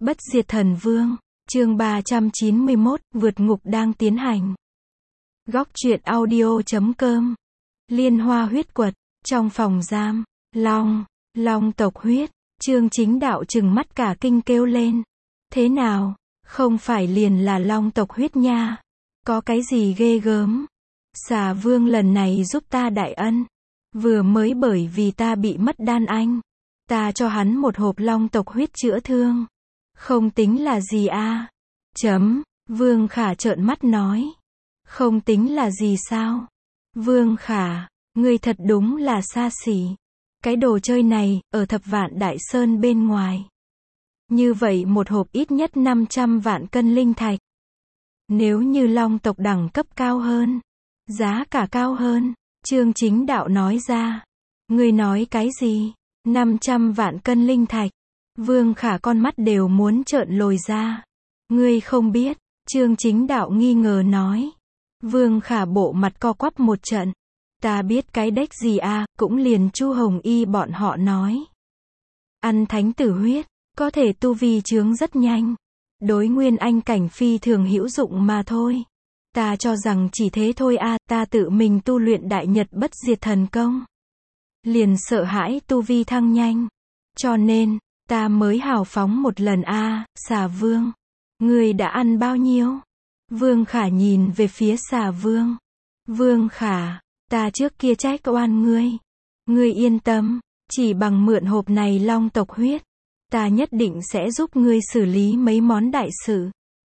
Bất diệt thần vương, chương 391, vượt ngục đang tiến hành. Góc truyện audio.com. Liên hoa huyết quật, trong phòng giam, long tộc huyết, Chương Chính Đạo trừng mắt cả kinh kêu lên. Thế nào, không phải liền là long tộc huyết nha, có cái gì ghê gớm? Xà vương lần này giúp ta đại ân, vừa mới bởi vì ta bị mất đan anh, ta cho hắn một hộp long tộc huyết chữa thương. Không tính là gì a? Vương Khả trợn mắt nói. Không tính là gì sao? Vương Khả, ngươi thật đúng là xa xỉ. Cái đồ chơi này, ở Thập Vạn Đại Sơn bên ngoài. Như vậy một hộp ít nhất 500 vạn cân linh thạch. Nếu như long tộc đẳng cấp cao hơn, giá cả cao hơn, Chương Chính Đạo nói ra. Ngươi nói cái gì? 500 vạn cân linh thạch. Vương Khả con mắt đều muốn trợn lồi ra. Ngươi không biết, Chương Chính Đạo nghi ngờ nói. Vương Khả bộ mặt co quắp một trận. Ta biết cái đếch gì a, cũng liền Chu Hồng Y bọn họ nói. Ăn thánh tử huyết, có thể tu vi chướng rất nhanh. Đối nguyên anh cảnh phi thường hữu dụng mà thôi. Ta cho rằng chỉ thế thôi a, ta tự mình tu luyện đại nhật bất diệt thần công. Liền sợ hãi tu vi thăng nhanh. Cho nên, ta mới hào phóng một lần a. Xà vương. Ngươi đã ăn bao nhiêu? Vương Khả nhìn về phía xà vương. Vương Khả, ta trước kia trách oan ngươi. Ngươi yên tâm, chỉ bằng mượn hộp này long tộc huyết, ta nhất định sẽ giúp ngươi xử lý mấy món đại sự.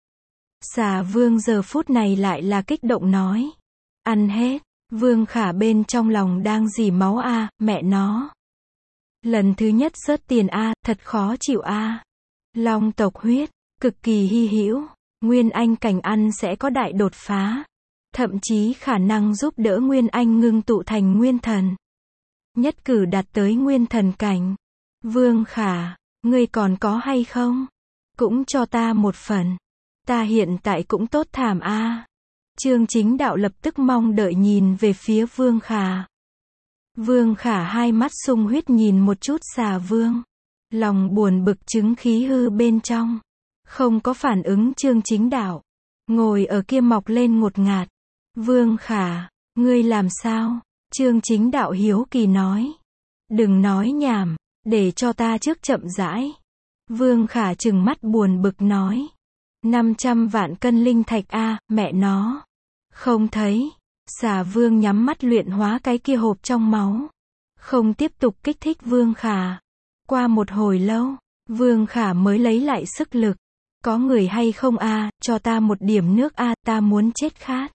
Xà vương giờ phút này lại là kích động nói. Ăn hết. Vương Khả bên trong lòng đang dỉ máu a, mẹ nó. Lần thứ nhất rớt tiền a, thật khó chịu a. Long tộc huyết, cực kỳ hy hữu, nguyên anh cảnh ăn sẽ có đại đột phá, thậm chí khả năng giúp đỡ nguyên anh ngưng tụ thành nguyên thần, nhất cử đạt tới nguyên thần cảnh. Vương Khả, ngươi còn có hay không? Cũng cho ta một phần. Ta hiện tại cũng tốt thảm a. Chương Chính Đạo lập tức mong đợi nhìn về phía Vương Khả. Vương Khả hai mắt sung huyết nhìn một chút xà vương. Lòng buồn bực chứng khí hư bên trong. Không có phản ứng Chương Chính Đạo. Ngồi ở kia mọc lên ngột ngạt. Vương Khả, ngươi làm sao? Chương Chính Đạo hiếu kỳ nói. Đừng nói nhảm, để cho ta trước chậm rãi. Vương Khả trừng mắt buồn bực nói. 500 vạn cân linh thạch a, mẹ nó. Không thấy. Xà vương nhắm mắt luyện hóa cái kia hộp trong máu. Không tiếp tục kích thích Vương Khả. Qua một hồi lâu, Vương Khả mới lấy lại sức lực. Có người hay không a, cho ta một điểm nước a, ta muốn chết khát.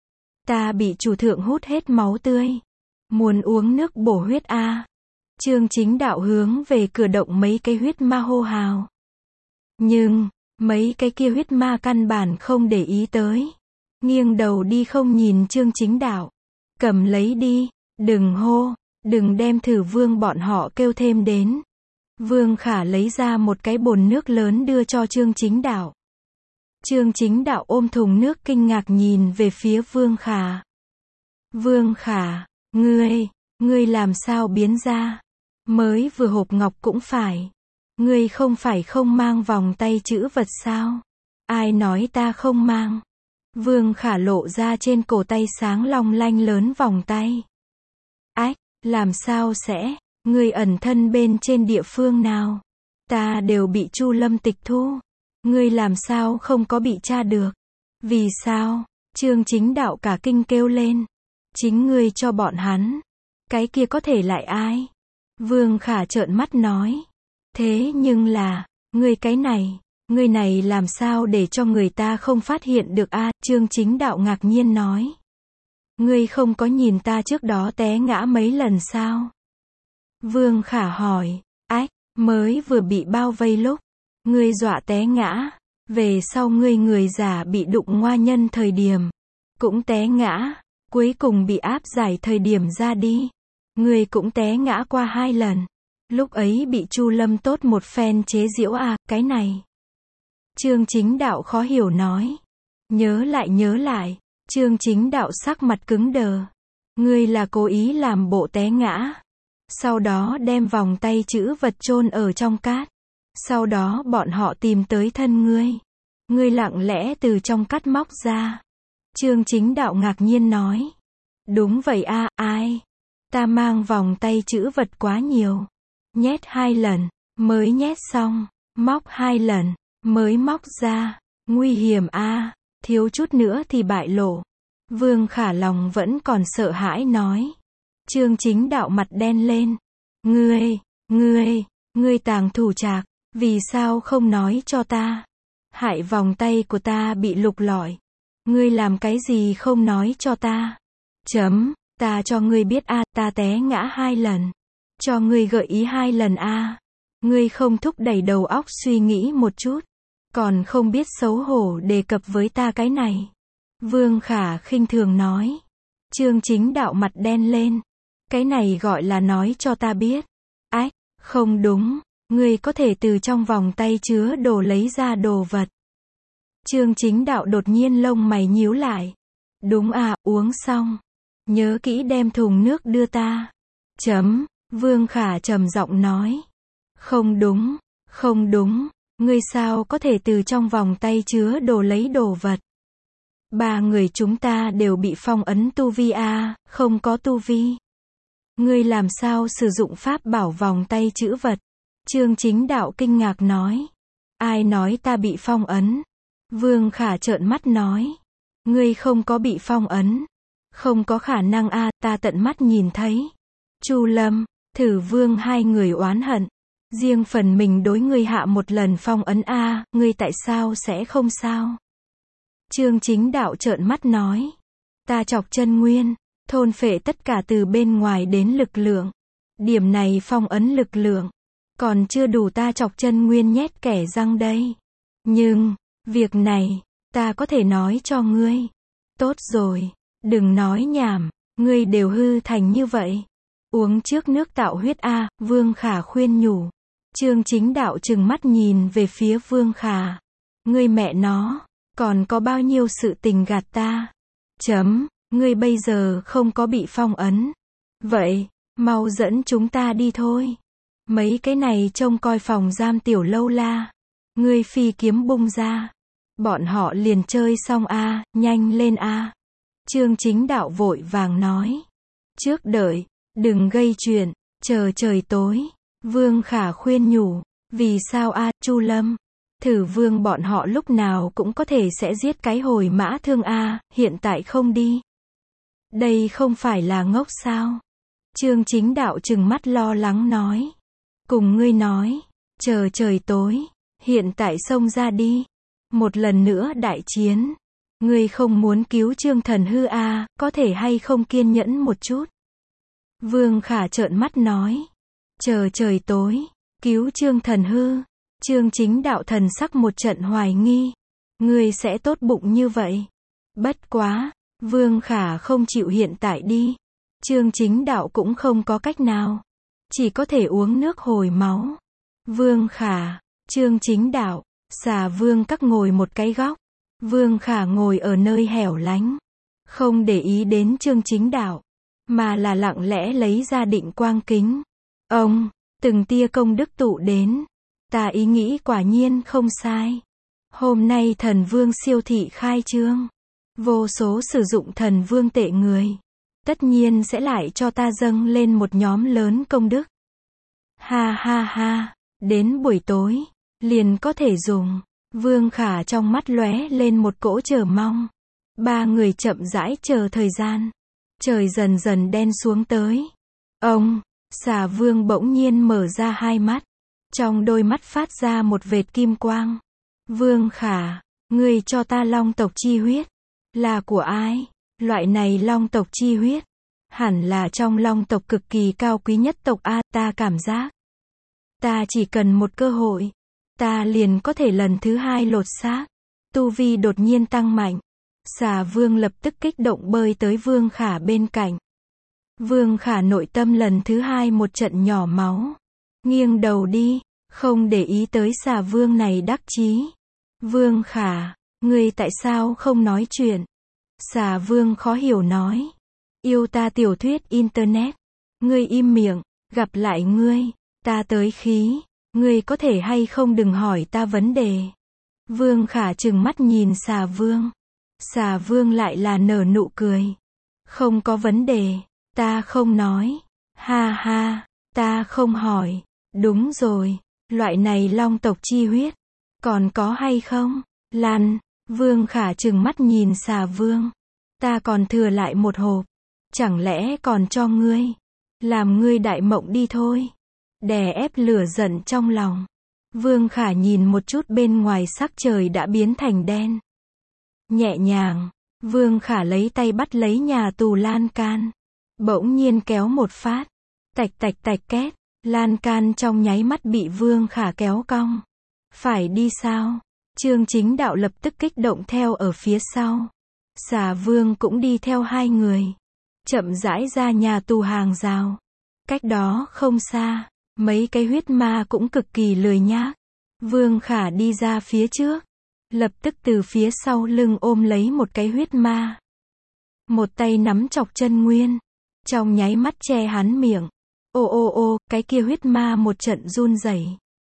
Ta bị chủ thượng hút hết máu tươi. Muốn uống nước bổ huyết a. Chương Chính Đạo hướng về cửa động mấy cái huyết ma hô hào. Nhưng, mấy cái kia huyết ma căn bản không để ý tới. Nghiêng đầu đi không nhìn Chương Chính Đạo. Cầm lấy đi, đừng hô, đừng đem Thử Vương bọn họ kêu thêm đến. Vương Khả lấy ra một cái bồn nước lớn đưa cho Chương Chính Đạo. Chương Chính Đạo ôm thùng nước kinh ngạc nhìn về phía Vương Khả. Vương Khả, ngươi làm sao biến ra? Mới vừa hộp ngọc cũng phải. Ngươi không phải không mang vòng tay chữ vật sao? Ai nói ta không mang? Vương Khả lộ ra trên cổ tay sáng long lanh lớn vòng tay. Ách, làm sao sẽ? Ngươi ẩn thân bên trên địa phương nào? Ta đều bị Chu Lâm tịch thu. Ngươi làm sao không có bị tra được? Vì sao? Chương Chính Đạo cả kinh kêu lên. Chính ngươi cho bọn hắn. Cái kia có thể lại ai? Vương Khả trợn mắt nói. Thế nhưng là, ngươi này làm sao để cho người ta không phát hiện được a? Chương Chính Đạo ngạc nhiên nói. Ngươi không có nhìn ta trước đó té ngã mấy lần sao? Vương Khả hỏi. Ách, mới vừa bị bao vây lúc ngươi dọa té ngã, về sau ngươi người giả bị đụng ngoa nhân thời điểm cũng té ngã, cuối cùng bị áp giải thời điểm ra đi, ngươi cũng té ngã qua 2 lần. Lúc ấy bị Chu Lâm tốt một phen chế giễu à, cái này. Chương Chính Đạo khó hiểu nói. Nhớ lại, Chương Chính Đạo sắc mặt cứng đờ. Ngươi là cố ý làm bộ té ngã, sau đó đem vòng tay chữ vật chôn ở trong cát. Sau đó bọn họ tìm tới thân ngươi. Ngươi lặng lẽ từ trong cắt móc ra. Chương Chính Đạo ngạc nhiên nói. Đúng vậy a, ai? Ta mang vòng tay trữ vật quá nhiều. Nhét 2 lần, mới nhét xong. Móc 2 lần, mới móc ra. Nguy hiểm a, thiếu chút nữa thì bại lộ. Vương Khả lòng vẫn còn sợ hãi nói. Chương Chính Đạo mặt đen lên. Ngươi tàng thủ trạc, vì sao không nói cho ta? Hại vòng tay của ta bị lục lọi. Ngươi làm cái gì không nói cho ta? Ta cho ngươi biết a, ta té ngã 2 lần. Cho ngươi gợi ý 2 lần a. Ngươi không thúc đẩy đầu óc suy nghĩ một chút. Còn không biết xấu hổ đề cập với ta cái này. Vương Khả khinh thường nói. Chương Chính Đạo mặt đen lên. Cái này gọi là nói cho ta biết. Ách, không đúng. Ngươi có thể từ trong vòng tay chứa đồ lấy ra đồ vật. Chương Chính Đạo đột nhiên lông mày nhíu lại. Đúng à, uống xong. Nhớ kỹ đem thùng nước đưa ta. Vương Khả trầm giọng nói. Không đúng. Ngươi sao có thể từ trong vòng tay chứa đồ lấy đồ vật? 3 người chúng ta đều bị phong ấn tu vi a, không có tu vi. Ngươi làm sao sử dụng pháp bảo vòng tay trữ vật? Chương Chính Đạo kinh ngạc nói. Ai nói ta bị phong ấn? Vương Khả trợn mắt nói. Ngươi không có bị phong ấn. Không có khả năng a, ta tận mắt nhìn thấy. Chu Lâm, Thử Vương hai người oán hận. Riêng phần mình đối ngươi hạ một lần phong ấn a, ngươi tại sao sẽ không sao? Chương Chính Đạo trợn mắt nói. Ta chọc chân nguyên, thôn phệ tất cả từ bên ngoài đến lực lượng. Điểm này phong ấn lực lượng. Còn chưa đủ ta chọc chân nguyên nhét kẻ răng đây. Nhưng, việc này, ta có thể nói cho ngươi. Tốt rồi, đừng nói nhảm, ngươi đều hư thành như vậy. Uống trước nước tạo huyết a, Vương Khả khuyên nhủ. Chương Chính Đạo trừng mắt nhìn về phía Vương Khả. Ngươi mẹ nó, còn có bao nhiêu sự tình gạt ta? Ngươi bây giờ không có bị phong ấn. Vậy, mau dẫn chúng ta đi thôi. Mấy cái này trông coi phòng giam tiểu lâu la. Ngươi phi kiếm bung ra. Bọn họ liền chơi xong a, nhanh lên a. Chương Chính Đạo vội vàng nói. Trước đợi, đừng gây chuyện, chờ trời tối. Vương Khả khuyên nhủ. Vì sao a, Chu Lâm? Thử Vương bọn họ lúc nào cũng có thể sẽ giết cái hồi mã thương a, hiện tại không đi. Đây không phải là ngốc sao? Chương Chính Đạo trừng mắt lo lắng nói. Cùng ngươi nói, chờ trời tối, hiện tại xông ra đi. Một lần nữa đại chiến. Ngươi không muốn cứu Trương Thần Hư a, có thể hay không kiên nhẫn một chút? Vương Khả trợn mắt nói. Chờ trời tối, cứu Trương Thần Hư. Chương Chính Đạo thần sắc một trận hoài nghi. Ngươi sẽ tốt bụng như vậy? Bất quá, Vương Khả không chịu hiện tại đi. Chương Chính Đạo cũng không có cách nào. Chỉ có thể uống nước hồi máu. Vương Khả, Chương Chính Đạo, Xà Vương các ngồi một cái góc. Vương Khả ngồi ở nơi hẻo lánh. Không để ý đến Chương Chính Đạo. Mà là lặng lẽ lấy ra định quang kính. Ông, từng tia công đức tụ đến. Ta ý nghĩ quả nhiên không sai. Hôm nay Thần Vương siêu thị khai trương. Vô số sử dụng Thần Vương tệ người. Tất nhiên sẽ lại cho ta dâng lên một nhóm lớn công đức. Ha ha ha, đến buổi tối, liền có thể dùng. Vương Khả trong mắt lóe lên một cỗ chờ mong. 3 người chậm rãi chờ thời gian. Trời dần dần đen xuống tới. Ông, Xà Vương bỗng nhiên mở ra 2 mắt. Trong đôi mắt phát ra một vệt kim quang. Vương Khả, ngươi cho ta long tộc chi huyết. Là của ai? Loại này long tộc chi huyết. Hẳn là trong long tộc cực kỳ cao quý nhất tộc a, ta cảm giác. Ta chỉ cần một cơ hội. Ta liền có thể lần thứ 2 lột xác. Tu vi đột nhiên tăng mạnh. Xà Vương lập tức kích động bơi tới Vương Khả bên cạnh. Vương Khả nội tâm lần thứ 2 một trận nhỏ máu. Nghiêng đầu đi, không để ý tới Xà Vương này đắc chí. Vương Khả, ngươi tại sao không nói chuyện? Xà Vương khó hiểu nói. Yêu ta tiểu thuyết internet. Ngươi im miệng, gặp lại ngươi, ta tới khí. Ngươi có thể hay không đừng hỏi ta vấn đề. Vương Khả trừng mắt nhìn Xà Vương. Xà Vương lại là nở nụ cười. Không có vấn đề, ta không nói. Ha ha, ta không hỏi. Đúng rồi, loại này long tộc chi huyết, còn có hay không? Lăn, Vương Khả trừng mắt nhìn Xà Vương. Ta còn thừa lại một hộp, chẳng lẽ còn cho ngươi? Làm ngươi đại mộng đi thôi. Đè ép lửa giận trong lòng. Vương Khả nhìn một chút bên ngoài sắc trời đã biến thành đen. Nhẹ nhàng, Vương Khả lấy tay bắt lấy nhà tù lan can. Bỗng nhiên kéo một phát. Tạch tạch tạch két. Lan can trong nháy mắt bị Vương Khả kéo cong. Phải đi sao? Trương Chính Đạo lập tức kích động theo ở phía sau. Xà Vương cũng đi theo hai người. Chậm rãi ra nhà tù hàng rào. Cách đó không xa, mấy cái huyết ma cũng cực kỳ lười nhác. Vương Khả đi ra phía trước. Lập tức từ phía sau lưng ôm lấy một cái huyết ma. Một tay nắm chọc chân nguyên. Trong nháy mắt che hắn miệng. Ô ô ô, cái kia huyết ma một trận run rẩy.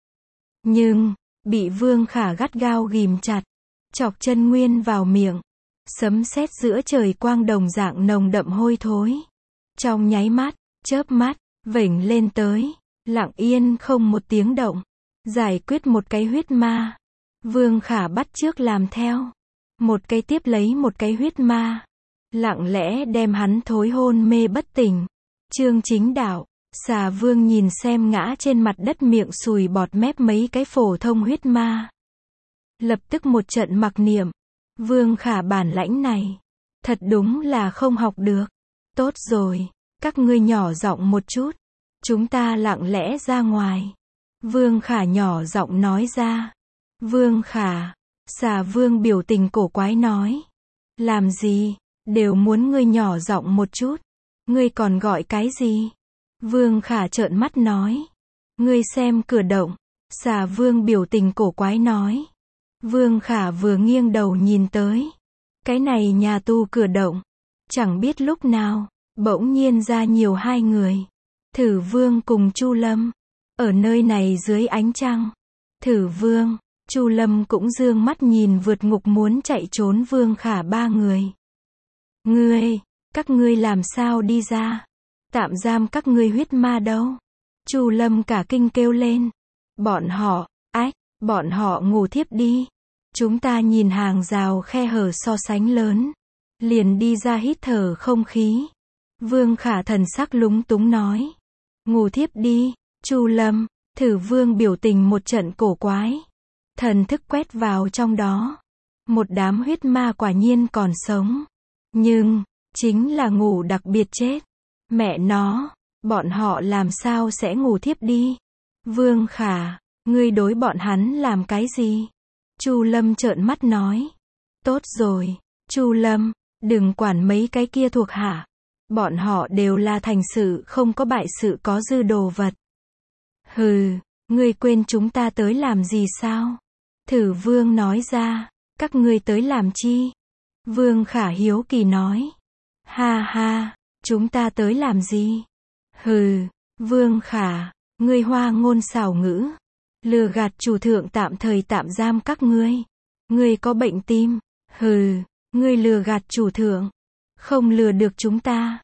Nhưng, bị Vương Khả gắt gao ghìm chặt. Chọc chân nguyên vào miệng. Sấm sét giữa trời quang đồng dạng nồng đậm hôi thối. Trong nháy mắt, chớp mắt, vểnh lên tới. Lặng yên không một tiếng động. Giải quyết một cái huyết ma. Vương Khả bắt chước làm theo. Một cái tiếp lấy một cái huyết ma. Lặng lẽ đem hắn thối hôn mê bất tỉnh. Trương Chính Đạo. Xà Vương nhìn xem ngã trên mặt đất miệng sùi bọt mép mấy cái phổ thông huyết ma. Lập tức một trận mặc niệm. Vương Khả bản lãnh này. Thật đúng là không học được. Tốt rồi. Các ngươi nhỏ giọng một chút. Chúng ta lặng lẽ ra ngoài. Vương Khả nhỏ giọng nói ra. Vương Khả. Xà Vương biểu tình cổ quái nói. Làm gì? Đều muốn ngươi nhỏ giọng một chút. Ngươi còn gọi cái gì? Vương Khả trợn mắt nói. Ngươi xem cửa động. Xà Vương biểu tình cổ quái nói. Vương Khả vừa nghiêng đầu nhìn tới. Cái này nhà tù cửa động. Chẳng biết lúc nào, bỗng nhiên ra nhiều hai người. Thử Vương cùng Chu Lâm. Ở nơi này dưới ánh trăng. Thử Vương, Chu Lâm cũng dương mắt nhìn vượt ngục muốn chạy trốn Vương Khả ba người. Các ngươi làm sao đi ra? Tạm giam các ngươi huyết ma đâu? Chu Lâm cả kinh kêu lên. Bọn họ ngủ thiếp đi. Chúng ta nhìn hàng rào khe hở so sánh lớn. Liền đi ra hít thở không khí. Vương Khả thần sắc lúng túng nói. Ngủ thiếp đi. Chu Lâm, Thử Vương biểu tình một trận cổ quái. Thần thức quét vào trong đó. Một đám huyết ma quả nhiên còn sống. Nhưng, chính là ngủ đặc biệt chết. Mẹ nó, bọn họ làm sao sẽ ngủ thiếp đi? Vương Khả, ngươi đối bọn hắn làm cái gì? Chu Lâm trợn mắt nói. Tốt rồi, Chu Lâm, đừng quản mấy cái kia thuộc hạ. Bọn họ đều là thành sự không có bại sự có dư đồ vật. Hừ, ngươi quên chúng ta tới làm gì sao? Thử Vương nói ra. Các ngươi tới làm chi? Vương Khả hiếu kỳ nói. Ha ha, chúng ta tới làm gì? Hừ, Vương Khả, ngươi hoa ngôn xảo ngữ. Lừa gạt chủ thượng tạm thời tạm giam các ngươi. Ngươi có bệnh tim. Hừ, ngươi lừa gạt chủ thượng. Không lừa được chúng ta.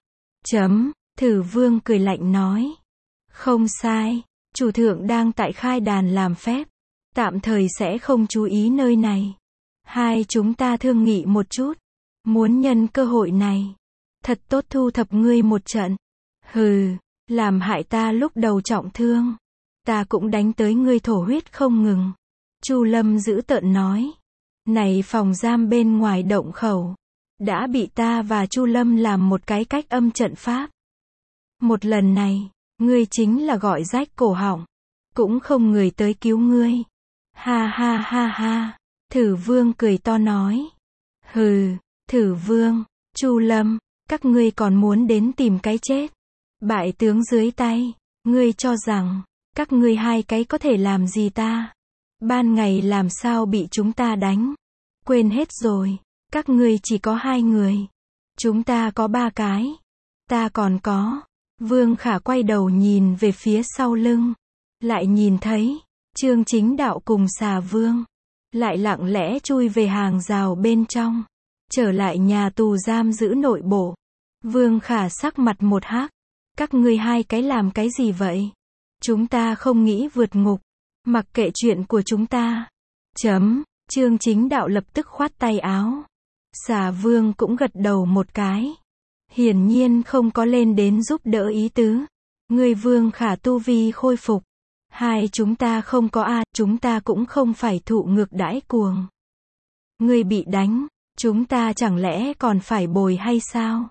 Thử Vương cười lạnh nói. Không sai, chủ thượng đang tại khai đàn làm phép. Tạm thời sẽ không chú ý nơi này. Hai chúng ta thương nghị một chút. Muốn nhân cơ hội này. Thật tốt thu thập ngươi một trận. Hừ, làm hại ta lúc đầu trọng thương. Ta cũng đánh tới ngươi thổ huyết không ngừng. Chu Lâm giữ tợn nói. Này phòng giam bên ngoài động khẩu. Đã bị ta và Chu Lâm làm một cái cách âm trận pháp. Một lần này, ngươi chính là gọi rách cổ họng. Cũng không người tới cứu ngươi. Ha ha ha ha. Thử Vương cười to nói. Hừ, Thử Vương, Chu Lâm, các ngươi còn muốn đến tìm cái chết. Bại tướng dưới tay, ngươi cho rằng, các ngươi hai cái có thể làm gì ta? Ban ngày làm sao bị chúng ta đánh? Quên hết rồi, các ngươi chỉ có hai người. Chúng ta có ba cái. Ta còn có. Vương Khả quay đầu nhìn về phía sau lưng. Lại nhìn thấy, Trương Chính Đạo cùng Xà Vương lại lặng lẽ chui về hàng rào bên trong, trở lại nhà tù giam giữ nội bộ. Vương Khả sắc mặt một hắc. Các ngươi hai cái làm cái gì vậy? Chúng ta không nghĩ vượt ngục. Mặc kệ chuyện của chúng ta. Trương Chính Đạo lập tức khoát tay áo. Xà Vương cũng gật đầu một cái. Hiển nhiên không có lên đến giúp đỡ ý tứ. Người Vương Khả tu vi khôi phục. Hai chúng ta không có chúng ta cũng không phải thụ ngược đãi cuồng. Người bị đánh, chúng ta chẳng lẽ còn phải bồi hay sao?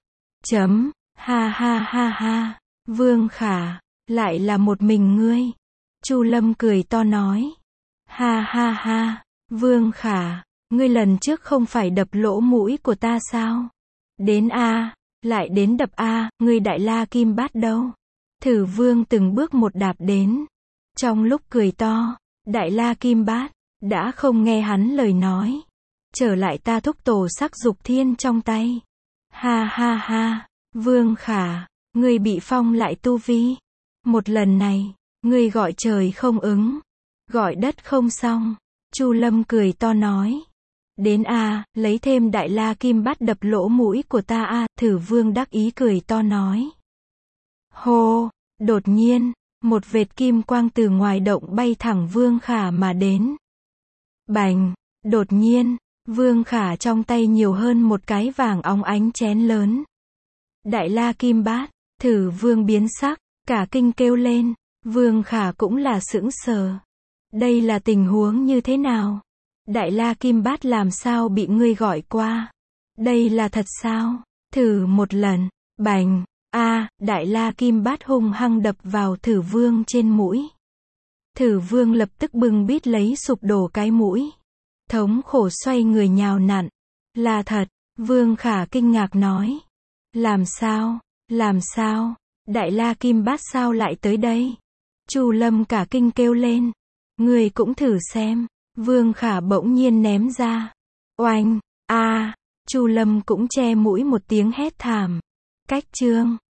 Ha ha ha ha. Vương Khả, lại là một mình ngươi. Chu Lâm cười to nói. Ha ha ha. Vương Khả, ngươi lần trước không phải đập lỗ mũi của ta sao? Đến lại đến đập ngươi Đại La Kim Bát đâu? Thử Vương từng bước một đạp đến. Trong lúc cười to, Đại La Kim Bát đã không nghe hắn lời nói. Trở lại ta thúc tổ sắc dục thiên trong tay. Ha ha ha. Vương Khả, ngươi bị phong lại tu vi. Một lần này, ngươi gọi trời không ứng, gọi đất không xong. Chu Lâm cười to nói. Đến lấy thêm Đại La Kim Bát đập lỗ mũi của ta Thử Vương đắc ý cười to nói. Hô, đột nhiên, một vệt kim quang từ ngoài động bay thẳng Vương Khả mà đến. Bành, đột nhiên, Vương Khả trong tay nhiều hơn một cái vàng óng ánh chén lớn. Đại La Kim Bát, Thử Vương biến sắc, cả kinh kêu lên. Vương Khả cũng là sững sờ. Đây là tình huống như thế nào? Đại La Kim Bát làm sao bị ngươi gọi qua? Đây là thật sao? Thử một lần. Bành. Đại La Kim Bát hung hăng đập vào Thử Vương trên mũi. Thử Vương lập tức bưng bít lấy sụp đổ cái mũi. Thống khổ xoay người nhào nặn. Là thật. Vương Khả kinh ngạc nói. Làm sao? Làm sao? Đại La Kim Bát sao lại tới đây? Chu Lâm cả kinh kêu lên. Ngươi cũng thử xem. Vương Khả bỗng nhiên ném ra. Oanh! Chu Lâm cũng che mũi một tiếng hét thảm. Cách chương